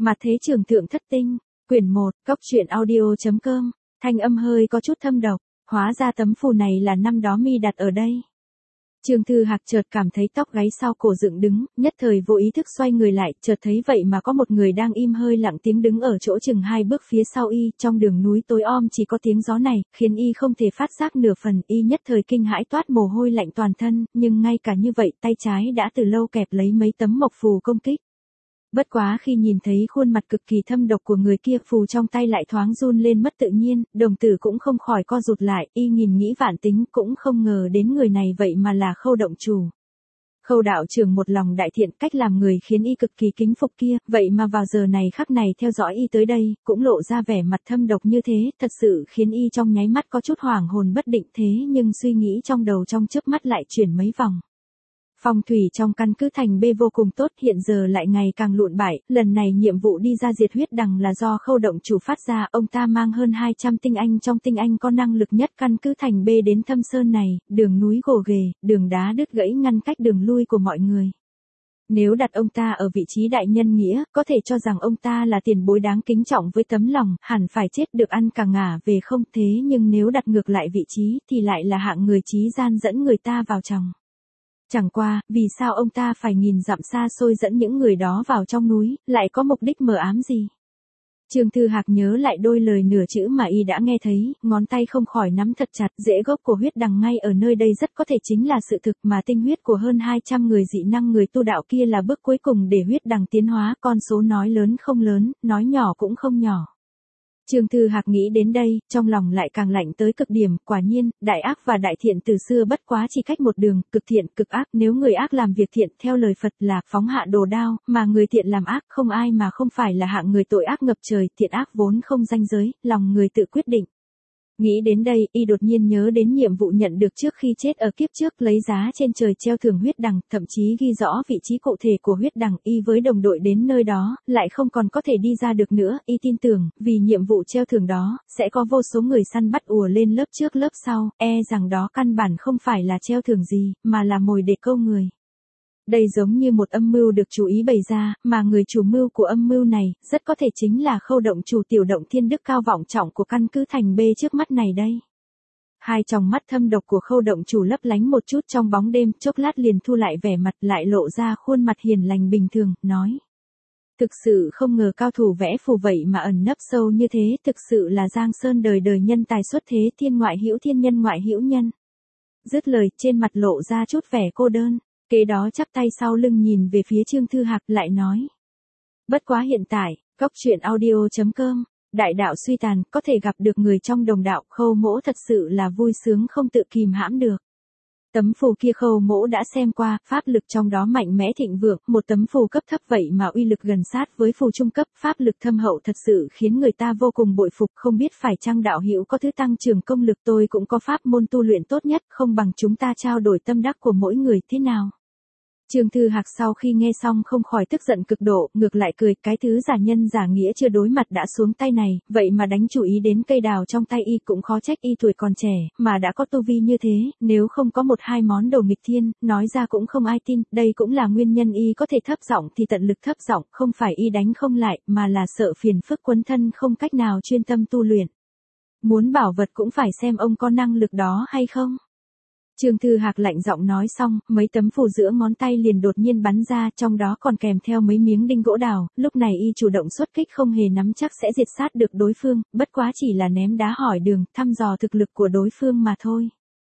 Mặt thế trường thượng thất tinh, quyển 1, cóc truyện audio.com, thanh âm hơi có chút thâm độc, hóa ra tấm phù này là năm đó mi đặt ở đây. Trương Thư Hạc chợt cảm thấy tóc gáy sau cổ dựng đứng, nhất thời vô ý thức xoay người lại, chợt thấy vậy mà có một người đang im hơi lặng tiếng đứng ở chỗ chừng 2 bước phía sau y, trong đường núi tối om chỉ có tiếng gió này, khiến y không thể phát giác nửa phần, y nhất thời kinh hãi toát mồ hôi lạnh toàn thân, nhưng ngay cả như vậy, tay trái đã từ lâu kẹp lấy mấy tấm mộc phù công kích. Bất quá khi nhìn thấy khuôn mặt cực kỳ thâm độc của người kia, phù trong tay lại thoáng run lên mất tự nhiên, đồng tử cũng không khỏi co rụt lại, y nhìn nghĩ vạn tính cũng không ngờ đến người này vậy mà là Khâu động chủ. Khâu đạo trưởng một lòng đại thiện, cách làm người khiến y cực kỳ kính phục kia, vậy mà vào giờ này khắc này theo dõi y tới đây, cũng lộ ra vẻ mặt thâm độc như thế, thật sự khiến y trong nháy mắt có chút hoảng hồn bất định thế nhưng suy nghĩ trong đầu trong chớp mắt lại chuyển mấy vòng. Phong thủy trong căn cứ thành B vô cùng tốt, hiện giờ lại ngày càng lụn bại, lần này nhiệm vụ đi ra diệt huyết đằng là do Khâu động chủ phát ra, ông ta mang hơn 200 tinh anh trong tinh anh có năng lực nhất căn cứ thành B đến Thâm Sơn này, đường núi gồ ghề, đường đá đứt gãy ngăn cách đường lui của mọi người. Nếu đặt ông ta ở vị trí đại nhân nghĩa, có thể cho rằng ông ta là tiền bối đáng kính trọng với tấm lòng, hẳn phải chết được ăn cả ngả về không, thế nhưng nếu đặt ngược lại vị trí thì lại là hạng người trí gian dẫn người ta vào chòng. Chẳng qua, vì sao ông ta phải nghìn dặm xa xôi dẫn những người đó vào trong núi, lại có mục đích mờ ám gì? Trương Thư Hạc nhớ lại đôi lời nửa chữ mà y đã nghe thấy, ngón tay không khỏi nắm thật chặt, rễ gốc của huyết đằng ngay ở nơi đây rất có thể chính là sự thực mà tinh huyết của hơn 200 người dị năng người tu đạo kia là bước cuối cùng để huyết đằng tiến hóa, con số nói lớn không lớn, nói nhỏ cũng không nhỏ. Trương Thư Hạc nghĩ đến đây, trong lòng lại càng lạnh tới cực điểm, quả nhiên, đại ác và đại thiện từ xưa bất quá chỉ cách một đường, cực thiện, cực ác, nếu người ác làm việc thiện theo lời Phật là phóng hạ đồ đao, mà người thiện làm ác không ai mà không phải là hạng người tội ác ngập trời, thiện ác vốn không ranh giới, lòng người tự quyết định. Nghĩ đến đây, y đột nhiên nhớ đến nhiệm vụ nhận được trước khi chết ở kiếp trước, lấy giá trên trời treo thưởng huyết đằng, thậm chí ghi rõ vị trí cụ thể của huyết đằng, y với đồng đội đến nơi đó, lại không còn có thể đi ra được nữa, y tin tưởng, vì nhiệm vụ treo thưởng đó, sẽ có vô số người săn bắt ùa lên lớp trước lớp sau, rằng đó căn bản không phải là treo thưởng gì, mà là mồi để câu người. Đây giống như một âm mưu được chú ý bày ra, mà người chủ mưu của âm mưu này, rất có thể chính là Khâu động chủ tiểu động thiên đức cao vọng trọng của căn cứ thành B trước mắt này đây. Hai tròng mắt thâm độc của Khâu động chủ lấp lánh một chút trong bóng đêm, chốc lát liền thu lại vẻ mặt, lại lộ ra khuôn mặt hiền lành bình thường, nói. Thực sự không ngờ cao thủ vẽ phù vậy mà ẩn nấp sâu như thế, thực sự là Giang Sơn đời đời nhân tài xuất thế, thiên ngoại hữu thiên, nhân ngoại hữu nhân. Dứt lời, trên mặt lộ ra chút vẻ cô đơn. Kế đó chắp tay sau lưng nhìn về phía Trương Thư Hạc lại nói. Bất quá hiện tại, cóc truyện audio.com, đại đạo suy tàn, có thể gặp được người trong đồng đạo, Khâu mỗ thật sự là vui sướng không tự kìm hãm được. Tấm phù kia Khâu mỗ đã xem qua, pháp lực trong đó mạnh mẽ thịnh vượng, một tấm phù cấp thấp vậy mà uy lực gần sát với phù trung cấp, pháp lực thâm hậu thật sự khiến người ta vô cùng bội phục, không biết phải chăng đạo hữu có thứ tăng trưởng công lực, tôi cũng có pháp môn tu luyện tốt nhất, không bằng chúng ta trao đổi tâm đắc của mỗi người thế nào? Trương Thư Hạc sau khi nghe xong không khỏi tức giận cực độ, ngược lại cười, cái thứ giả nhân giả nghĩa chưa đối mặt đã xuống tay này, vậy mà đánh chủ ý đến cây đào trong tay y, cũng khó trách y tuổi còn trẻ, mà đã có tu vi như thế, nếu không có một hai món đồ nghịch thiên, nói ra cũng không ai tin, đây cũng là nguyên nhân y có thể thấp giọng thì tận lực thấp giọng, không phải y đánh không lại, mà là sợ phiền phức quấn thân không cách nào chuyên tâm tu luyện. Muốn bảo vật cũng phải xem ông có năng lực đó hay không. Trương Thư Hạc lạnh giọng nói xong, mấy tấm phù giữa ngón tay liền đột nhiên bắn ra, trong đó còn kèm theo mấy miếng đinh gỗ đào, lúc này y chủ động xuất kích không hề nắm chắc sẽ diệt sát được đối phương, bất quá chỉ là ném đá hỏi đường, thăm dò thực lực của đối phương mà thôi.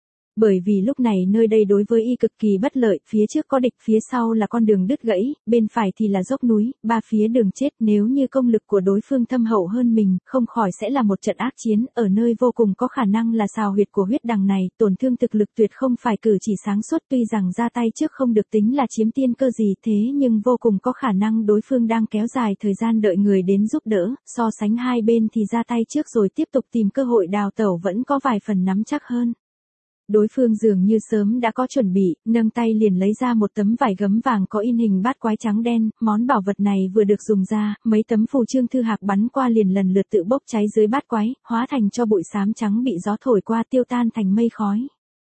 Bởi vì lúc này nơi đây đối với y cực kỳ bất lợi, phía trước có địch, phía sau là con đường đứt gãy, bên phải thì là dốc núi, ba phía đường chết, nếu như công lực của đối phương thâm hậu hơn mình, không khỏi sẽ là một trận ác chiến, ở nơi vô cùng có khả năng là xào huyệt của huyết đằng này, tổn thương thực lực tuyệt không phải cử chỉ sáng suốt, tuy rằng ra tay trước không được tính là chiếm tiên cơ gì thế nhưng vô cùng có khả năng đối phương đang kéo dài thời gian đợi người đến giúp đỡ, so sánh hai bên thì ra tay trước rồi tiếp tục tìm cơ hội đào tẩu vẫn có vài phần nắm chắc hơn. Đối phương dường như sớm đã có chuẩn bị, nâng tay liền lấy ra một tấm vải gấm vàng có in hình bát quái trắng đen, món bảo vật này vừa được dùng ra, mấy tấm phù Trương Thư Hạc bắn qua liền lần lượt tự bốc cháy dưới bát quái, hóa thành cho bụi xám trắng bị gió thổi qua tiêu tan thành mây khói.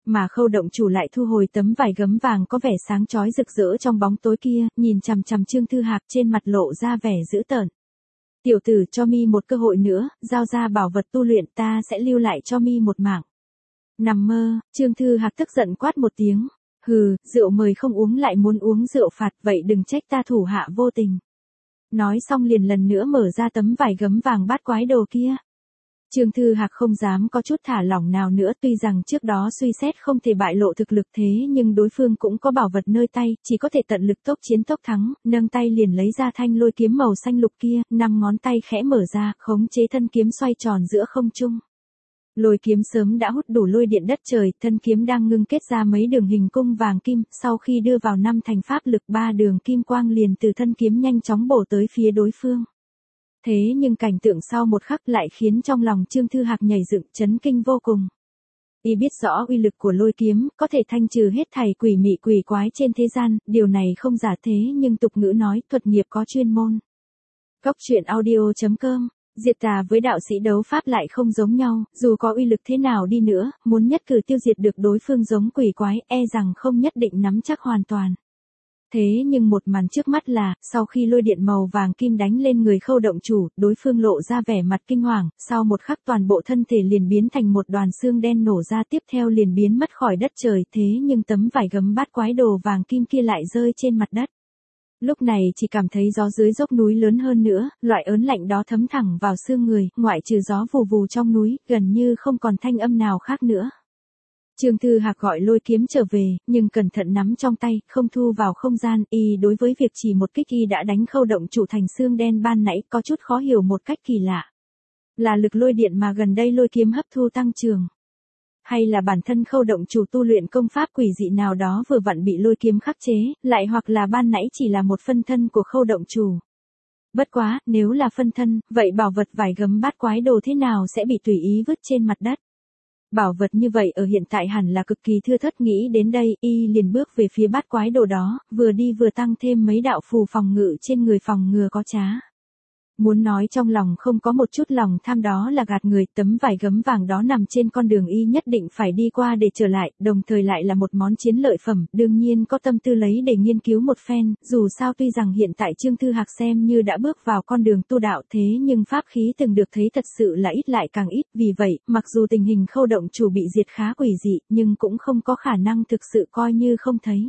mà Khâu động chủ lại thu hồi tấm vải gấm vàng có vẻ sáng chói rực rỡ trong bóng tối kia, nhìn chằm chằm Trương Thư Hạc trên mặt lộ ra vẻ dữ tợn. Tiểu tử, cho mi một cơ hội nữa, giao ra bảo vật tu luyện, ta sẽ lưu lại cho mi một mạng. Nằm mơ, Trương Thư Hạc tức giận quát một tiếng. Hừ, rượu mời không uống lại muốn uống rượu phạt, vậy đừng trách ta thủ hạ vô tình. Nói xong liền lần nữa mở ra tấm vải gấm vàng bát quái đồ kia. Trương Thư Hạc không dám có chút thả lỏng nào nữa, tuy rằng trước đó suy xét không thể bại lộ thực lực thế nhưng đối phương cũng có bảo vật nơi tay, chỉ có thể tận lực tốc chiến tốc thắng, nâng tay liền lấy ra thanh lôi kiếm màu xanh lục kia, 5 ngón tay khẽ mở ra, khống chế thân kiếm xoay tròn giữa không trung. Lôi kiếm sớm đã hút đủ lôi điện đất trời, thân kiếm đang ngưng kết ra mấy đường hình cung vàng kim, sau khi đưa vào 5 thành pháp lực 3 đường kim quang liền từ thân kiếm nhanh chóng bổ tới phía đối phương. Thế nhưng cảnh tượng sau một khắc lại khiến trong lòng Trương Thư Hạc nhảy dựng, chấn kinh vô cùng. Y biết rõ uy lực của lôi kiếm, có thể thanh trừ hết thảy quỷ mị quỷ quái trên thế gian, điều này không giả thế nhưng tục ngữ nói, thuật nghiệp có chuyên môn. Cốc truyện audio.com. Diệt tà với đạo sĩ đấu pháp lại không giống nhau, dù có uy lực thế nào đi nữa, muốn nhất cử tiêu diệt được đối phương giống quỷ quái, e rằng không nhất định nắm chắc hoàn toàn. Thế nhưng một màn trước mắt là, sau khi lôi điện màu vàng kim đánh lên người Khâu động chủ, đối phương lộ ra vẻ mặt kinh hoàng, sau một khắc toàn bộ thân thể liền biến thành một đoàn xương đen nổ ra, tiếp theo liền biến mất khỏi đất trời, thế nhưng tấm vải gấm bát quái đồ vàng kim kia lại rơi trên mặt đất. Lúc này chỉ cảm thấy gió dưới dốc núi lớn hơn nữa, loại ớn lạnh đó thấm thẳng vào xương người, ngoại trừ gió vù vù trong núi, gần như không còn thanh âm nào khác nữa. Trương Thư Hạc gọi lôi kiếm trở về, nhưng cẩn thận nắm trong tay, không thu vào không gian, y đối với việc chỉ một kích y đã đánh Khâu động chủ thành xương đen ban nãy có chút khó hiểu một cách kỳ lạ. Là lực lôi điện mà gần đây lôi kiếm hấp thu tăng trường. Hay là bản thân Khâu động chủ tu luyện công pháp quỷ dị nào đó vừa vặn bị lôi kiếm khắc chế, lại hoặc là ban nãy chỉ là một phân thân của Khâu động chủ. Bất quá, nếu là phân thân, vậy bảo vật vải gấm bát quái đồ thế nào sẽ bị tùy ý vứt trên mặt đất? Bảo vật như vậy ở hiện tại hẳn là cực kỳ thưa thớt, nghĩ đến đây, y liền bước về phía bát quái đồ đó, vừa đi vừa tăng thêm mấy đạo phù phòng ngự trên người phòng ngừa có trá. Muốn nói trong lòng không có một chút lòng tham đó là gạt người, tấm vải gấm vàng đó nằm trên con đường y nhất định phải đi qua để trở lại, đồng thời lại là một món chiến lợi phẩm, đương nhiên có tâm tư lấy để nghiên cứu một phen, dù sao tuy rằng hiện tại Trương Thư Hạc xem như đã bước vào con đường tu đạo thế nhưng pháp khí từng được thấy thật sự là ít lại càng ít, vì vậy, mặc dù tình hình Khâu động chủ bị diệt khá quỷ dị, nhưng cũng không có khả năng thực sự coi như không thấy.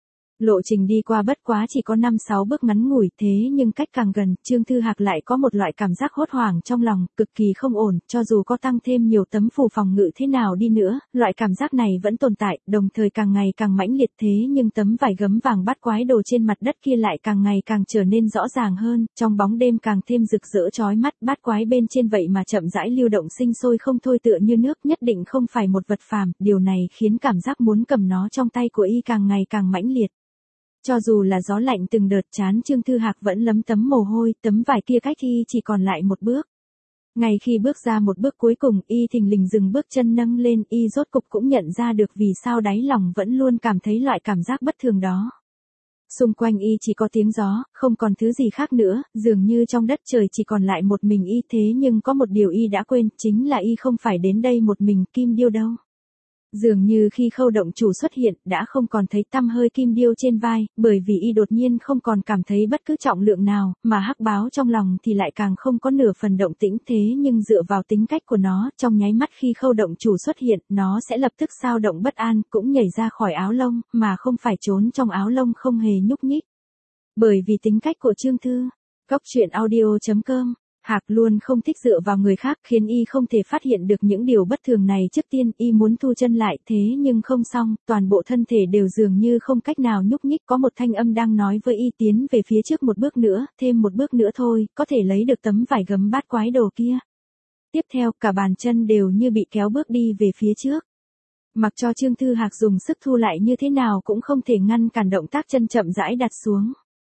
Lộ trình đi qua bất quá chỉ có 5-6 bước ngắn ngủi, thế nhưng cách càng gần, Trương Thư Hạc lại có một loại cảm giác hốt hoảng trong lòng, cực kỳ không ổn, cho dù có tăng thêm nhiều tấm phù phòng ngự thế nào đi nữa, loại cảm giác này vẫn tồn tại, đồng thời càng ngày càng mãnh liệt, thế nhưng tấm vải gấm vàng bát quái đồ trên mặt đất kia lại càng ngày càng trở nên rõ ràng hơn, trong bóng đêm càng thêm rực rỡ chói mắt, bát quái bên trên vậy mà chậm rãi lưu động sinh sôi không thôi tựa như nước, nhất định không phải một vật phàm, điều này khiến cảm giác muốn cầm nó trong tay của y càng ngày càng mãnh liệt. Cho dù là gió lạnh từng đợt chán Trương Thư Hạc vẫn lấm tấm mồ hôi, tấm vải kia cách y chỉ còn lại một bước. Ngay khi bước ra một bước cuối cùng, y thình lình dừng bước chân nâng lên, y rốt cục cũng nhận ra được vì sao đáy lòng vẫn luôn cảm thấy loại cảm giác bất thường đó. Xung quanh y chỉ có tiếng gió, không còn thứ gì khác nữa, dường như trong đất trời chỉ còn lại một mình y, thế nhưng có một điều y đã quên, chính là y không phải đến đây một mình, Kim Điêu đâu. Dường như khi Khâu động chủ xuất hiện, đã không còn thấy tăm hơi Kim Điêu trên vai, bởi vì y đột nhiên không còn cảm thấy bất cứ trọng lượng nào, mà hắc báo trong lòng thì lại càng không có nửa phần động tĩnh, thế nhưng dựa vào tính cách của nó, trong nháy mắt khi Khâu động chủ xuất hiện, nó sẽ lập tức xao động bất an, cũng nhảy ra khỏi áo lông, mà không phải trốn trong áo lông không hề nhúc nhích. Bởi vì tính cách của Trương Thư, Cốc truyện audio.com. Hạc luôn không thích dựa vào người khác, khiến y không thể phát hiện được những điều bất thường này trước tiên, y muốn thu chân lại, thế nhưng không xong, toàn bộ thân thể đều dường như không cách nào nhúc nhích, có một thanh âm đang nói với y tiến về phía trước một bước nữa, thêm một bước nữa thôi, có thể lấy được tấm vải gấm bát quái đồ kia. Tiếp theo, cả bàn chân đều như bị kéo bước đi về phía trước. Mặc cho Trương Thư Hạc dùng sức thu lại như thế nào cũng không thể ngăn cản động tác chân chậm rãi đặt xuống.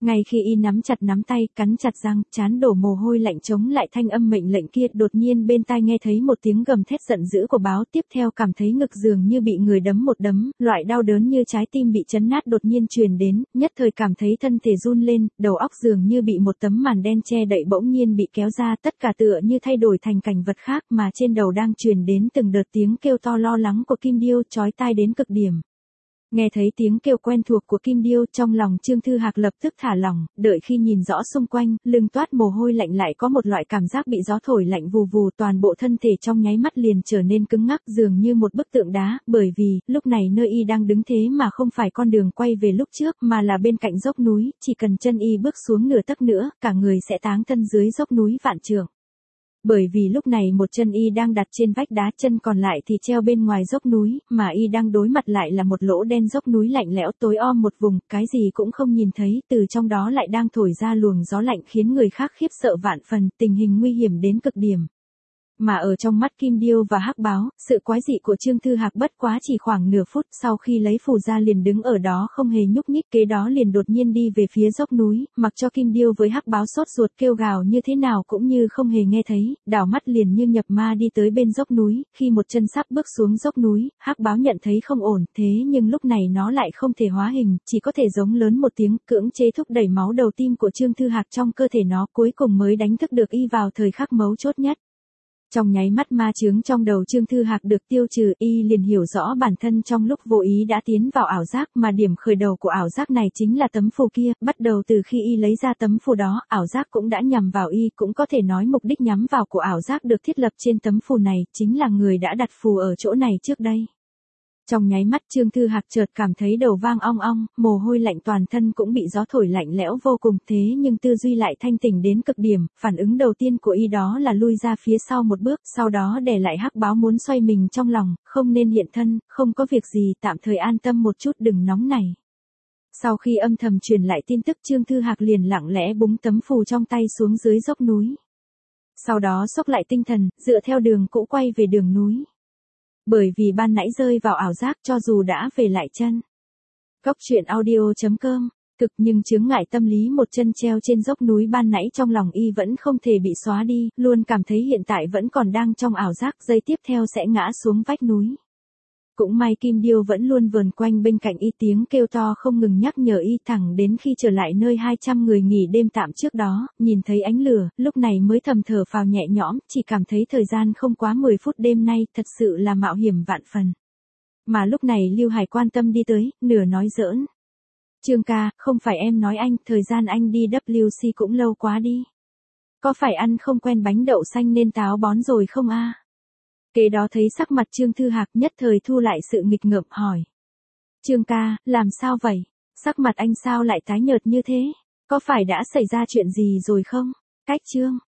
Ngay khi y nắm chặt nắm tay, cắn chặt răng, trán đổ mồ hôi lạnh chống lại thanh âm mệnh lệnh kia, đột nhiên bên tai nghe thấy một tiếng gầm thét giận dữ của báo, tiếp theo cảm thấy ngực dường như bị người đấm một đấm, loại đau đớn như trái tim bị chấn nát đột nhiên truyền đến, nhất thời cảm thấy thân thể run lên, đầu óc dường như bị một tấm màn đen che đậy bỗng nhiên bị kéo ra, tất cả tựa như thay đổi thành cảnh vật khác mà trên đầu đang truyền đến từng đợt tiếng kêu to lo lắng của Kim Điêu chói tai đến cực điểm. Nghe thấy tiếng kêu quen thuộc của Kim Điêu, trong lòng Trương Thư Hạc lập tức thả lỏng, đợi khi nhìn rõ xung quanh, lưng toát mồ hôi lạnh lại có một loại cảm giác bị gió thổi lạnh vù vù, toàn bộ thân thể trong nháy mắt liền trở nên cứng ngắc dường như một bức tượng đá, bởi vì, lúc này nơi y đang đứng thế mà không phải con đường quay về lúc trước mà là bên cạnh dốc núi, chỉ cần chân y bước xuống nửa tấc nữa, cả người sẽ táng thân dưới dốc núi vạn trượng. Bởi vì lúc này một chân y đang đặt trên vách đá, chân còn lại thì treo bên ngoài dốc núi, mà y đang đối mặt lại là một lỗ đen dốc núi lạnh lẽo tối om một vùng, cái gì cũng không nhìn thấy, từ trong đó lại đang thổi ra luồng gió lạnh khiến người khác khiếp sợ vạn phần, tình hình nguy hiểm đến cực điểm. Mà ở trong mắt Kim Điêu và Hắc Báo, sự quái dị của Trương Thư Hạc bất quá chỉ khoảng nửa phút, sau khi lấy phù ra liền đứng ở đó không hề nhúc nhích, kế đó liền đột nhiên đi về phía dốc núi, mặc cho Kim Điêu với Hắc Báo sốt ruột kêu gào như thế nào cũng như không hề nghe thấy, đảo mắt liền như nhập ma đi tới bên dốc núi, khi một chân sắp bước xuống dốc núi, Hắc Báo nhận thấy không ổn, thế nhưng lúc này nó lại không thể hóa hình, chỉ có thể giống lớn một tiếng, cưỡng chế thúc đẩy máu đầu tim của Trương Thư Hạc trong cơ thể nó, cuối cùng mới đánh thức được y vào thời khắc mấu chốt nhất. Trong nháy mắt ma chướng trong đầu Trương Thư Hạc được tiêu trừ, y liền hiểu rõ bản thân trong lúc vô ý đã tiến vào ảo giác, mà điểm khởi đầu của ảo giác này chính là tấm phù kia, bắt đầu từ khi y lấy ra tấm phù đó, ảo giác cũng đã nhằm vào y, cũng có thể nói mục đích nhắm vào của ảo giác được thiết lập trên tấm phù này, chính là người đã đặt phù ở chỗ này trước đây. Trong nháy mắt Trương Thư Hạc chợt cảm thấy đầu vang ong ong, mồ hôi lạnh toàn thân cũng bị gió thổi lạnh lẽo vô cùng, thế nhưng tư duy lại thanh tỉnh đến cực điểm, phản ứng đầu tiên của y đó là lui ra phía sau một bước, sau đó để lại Hắc Báo muốn xoay mình trong lòng, không nên hiện thân, không có việc gì, tạm thời an tâm một chút đừng nóng nảy. Sau khi âm thầm truyền lại tin tức Trương Thư Hạc liền lặng lẽ búng tấm phù trong tay xuống dưới dốc núi. Sau đó xốc lại tinh thần, dựa theo đường cũ quay về đường núi. Bởi vì ban nãy rơi vào ảo giác cho dù đã về lại chân. Góc truyện audio.com, cực nhưng chướng ngại tâm lý một chân treo trên dốc núi ban nãy trong lòng y vẫn không thể bị xóa đi, luôn cảm thấy hiện tại vẫn còn đang trong ảo giác, giây tiếp theo sẽ ngã xuống vách núi. Cũng may Kim Điêu vẫn luôn vờn quanh bên cạnh y, tiếng kêu to không ngừng nhắc nhở y, thẳng đến khi trở lại nơi 200 người nghỉ đêm tạm trước đó, nhìn thấy ánh lửa, lúc này mới thầm thở phào nhẹ nhõm, chỉ cảm thấy thời gian không quá 10 phút đêm nay, thật sự là mạo hiểm vạn phần. Mà lúc này Lưu Hải quan tâm đi tới, nửa nói giỡn. Trương ca, không phải em nói anh, thời gian anh đi WC cũng lâu quá đi. Có phải ăn không quen bánh đậu xanh nên táo bón rồi không a? Kế đó thấy sắc mặt Trương Thư Hạc nhất thời thu lại sự nghịch ngợm hỏi. Trương ca, làm sao vậy? Sắc mặt anh sao lại tái nhợt như thế? Có phải đã xảy ra chuyện gì rồi không? Cách Trương.